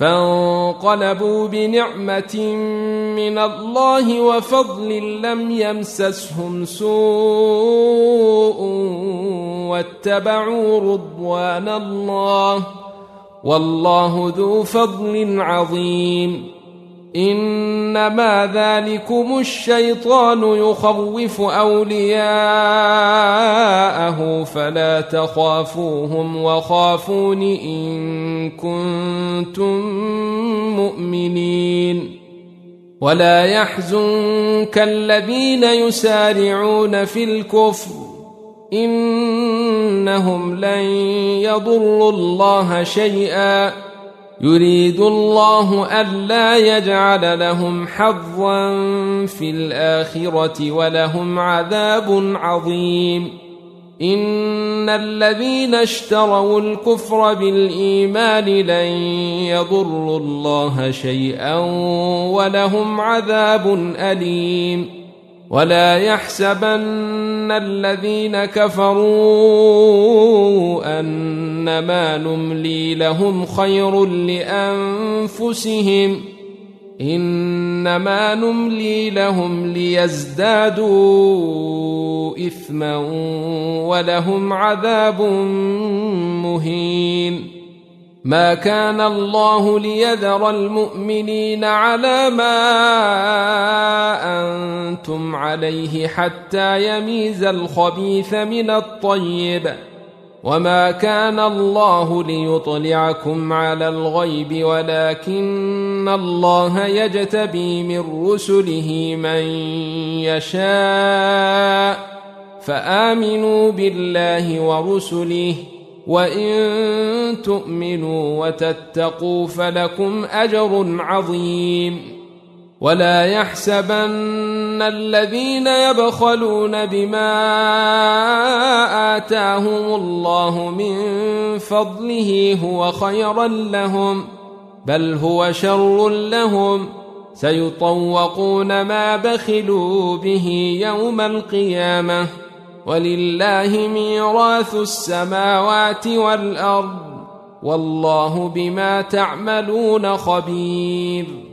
فانقلبوا بنعمة من الله وفضل لم يمسسهم سوء واتبعوا رضوان الله والله ذو فضل عظيم. إنما ذلكم الشيطان يخوف أولياءه فلا تخافوهم وخافون إن كنتم مؤمنين. ولا يحزنك الذين يسارعون في الكفر إنهم لن يضروا الله شيئا يريد الله ألا يجعل لهم حظا في الآخرة ولهم عذاب عظيم. إن الذين اشتروا الكفر بالإيمان لن يضروا الله شيئا ولهم عذاب أليم. ولا يحسبن الذين كفروا أنما نملي لهم خير لأنفسهم إنما نملي لهم ليزدادوا إثما ولهم عذاب مهين. ما كان الله ليذر المؤمنين على ما أنتم عليه حتى يميز الخبيث من الطيب وما كان الله ليطلعكم على الغيب ولكن الله يجتبي من رسله من يشاء فآمنوا بالله ورسله وإن تؤمنوا وتتقوا فلكم أجر عظيم. ولا يحسبن الذين يبخلون بما آتاهم الله من فضله هو خيرا لهم بل هو شر لهم سيطوقون ما بخلوا به يوم القيامة ولله ميراث السماوات والأرض والله بما تعملون خبير.